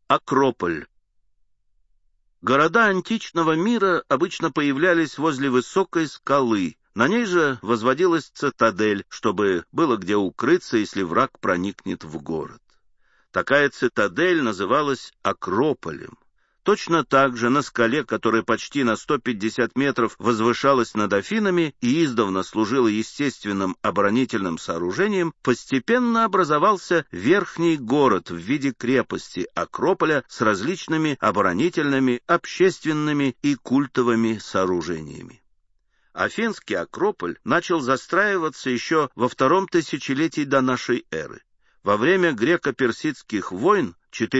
Акрополь. Города античного мира обычно появлялись возле высокой скалы. На ней же возводилась цитадель, чтобы было где укрыться, если враг проникнет в город. Такая цитадель называлась Акрополем. Точно так же на скале, которая почти на 150 метров возвышалась над Афинами и издавна служила естественным оборонительным сооружением, постепенно образовался верхний город в виде крепости Акрополя с различными оборонительными, общественными и культовыми сооружениями. Афинский Акрополь начал застраиваться еще во втором тысячелетии до нашей эры. Во время греко-персидских войн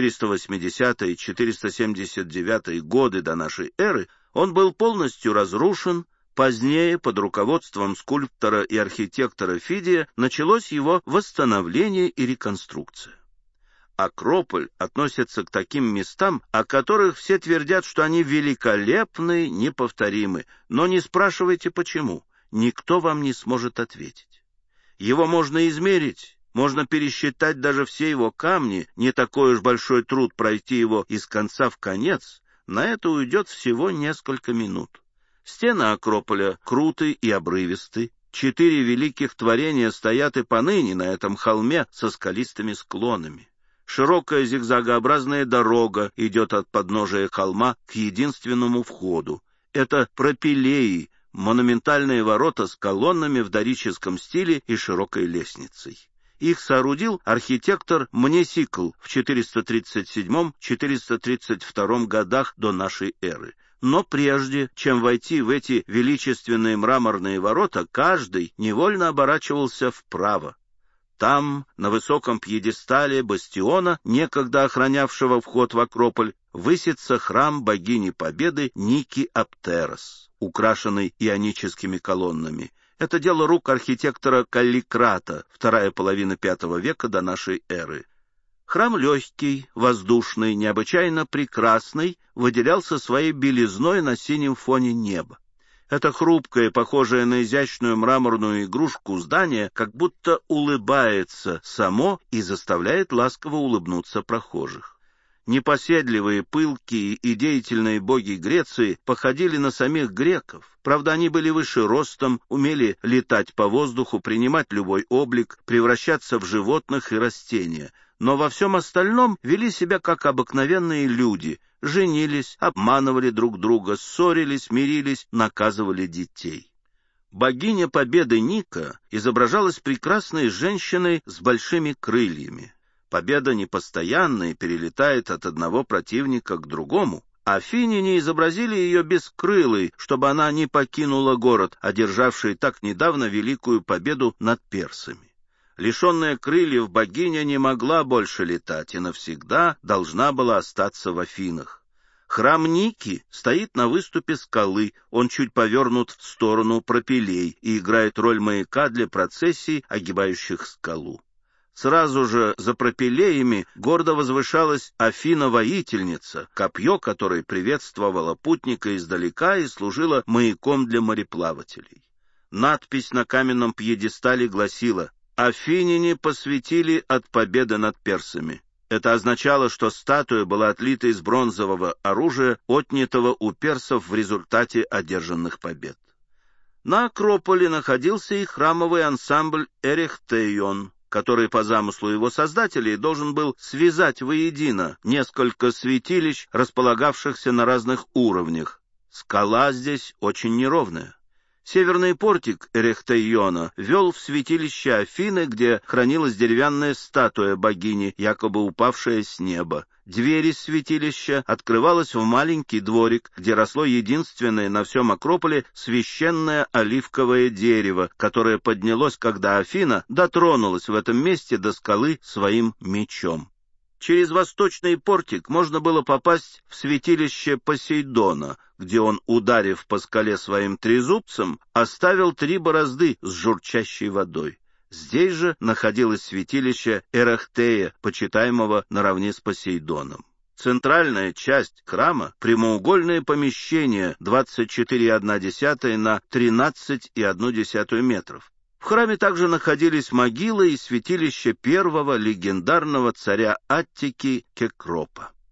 480-479 годы до нашей эры он был полностью разрушен. Позднее, под руководством скульптора и архитектора Фидия, началось его восстановление и реконструкция. Акрополь относится к таким местам, о которых все твердят, что они великолепны, неповторимы, но не спрашивайте почему, никто вам не сможет ответить. Его можно измерить, можно пересчитать даже все его камни, не такой уж большой труд пройти его из конца в конец, на это уйдет всего несколько минут. Стены Акрополя круты и обрывисты, 4 великих творения стоят и поныне на этом холме со скалистыми склонами. Широкая зигзагообразная дорога идет от подножия холма к единственному входу. Это пропилеи, монументальные ворота с колоннами в дорическом стиле и широкой лестницей. Их соорудил архитектор Мнесикл в 437-432 годах до нашей эры. Но прежде, чем войти в эти величественные мраморные ворота, каждый невольно оборачивался вправо. Там, на высоком пьедестале бастиона, некогда охранявшего вход в Акрополь, высится храм богини Победы Ники Аптерос, украшенный ионическими колоннами. Это дело рук архитектора Калликрата, вторая половина V века до нашей эры. Храм легкий, воздушный, необычайно прекрасный, выделялся своей белизной на синем фоне неба. Это хрупкое, похожее на изящную мраморную игрушку здание, как будто улыбается само и заставляет ласково улыбнуться прохожих. Непоседливые, пылкие и деятельные боги Греции походили на самих греков. Правда, они были выше ростом, умели летать по воздуху, принимать любой облик, превращаться в животных и растения. Но во всем остальном вели себя как обыкновенные люди, женились, обманывали друг друга, ссорились, мирились, наказывали детей. Богиня Победы Ника изображалась прекрасной женщиной с большими крыльями. Победа непостоянна и перелетает от одного противника к другому. Афиняне изобразили ее бескрылой, чтобы она не покинула город, одержавший так недавно великую победу над персами. Лишенная крыльев, богиня не могла больше летать и навсегда должна была остаться в Афинах. Храм Ники стоит на выступе скалы, он чуть повернут в сторону пропилей и играет роль маяка для процессий, огибающих скалу. Сразу же за пропилеями гордо возвышалась Афина-воительница, копье которой приветствовало путника издалека и служило маяком для мореплавателей. Надпись на каменном пьедестале гласила: «Афиняне посвятили от победы над персами». Это означало, что статуя была отлита из бронзового оружия, отнятого у персов в результате одержанных побед. На Акрополе находился и храмовый ансамбль Эрехтейон, который по замыслу его создателей должен был связать воедино несколько святилищ, располагавшихся на разных уровнях. Скала здесь очень неровная. Северный портик Эрехтейона вел в святилище Афины, где хранилась деревянная статуя богини, якобы упавшая с неба. Дверь из святилища открывалась в маленький дворик, где росло единственное на всем Акрополе священное оливковое дерево, которое поднялось, когда Афина дотронулась в этом месте до скалы своим мечом. Через восточный портик можно было попасть в святилище Посейдона, где он, ударив по скале своим трезубцем, оставил 3 борозды с журчащей водой. Здесь же находилось святилище Эрехтея, почитаемого наравне с Посейдоном. Центральная часть храма — прямоугольное помещение 24,1 на 13,1 метров. В храме также находились могилы и святилище первого легендарного царя Аттики Кекропа.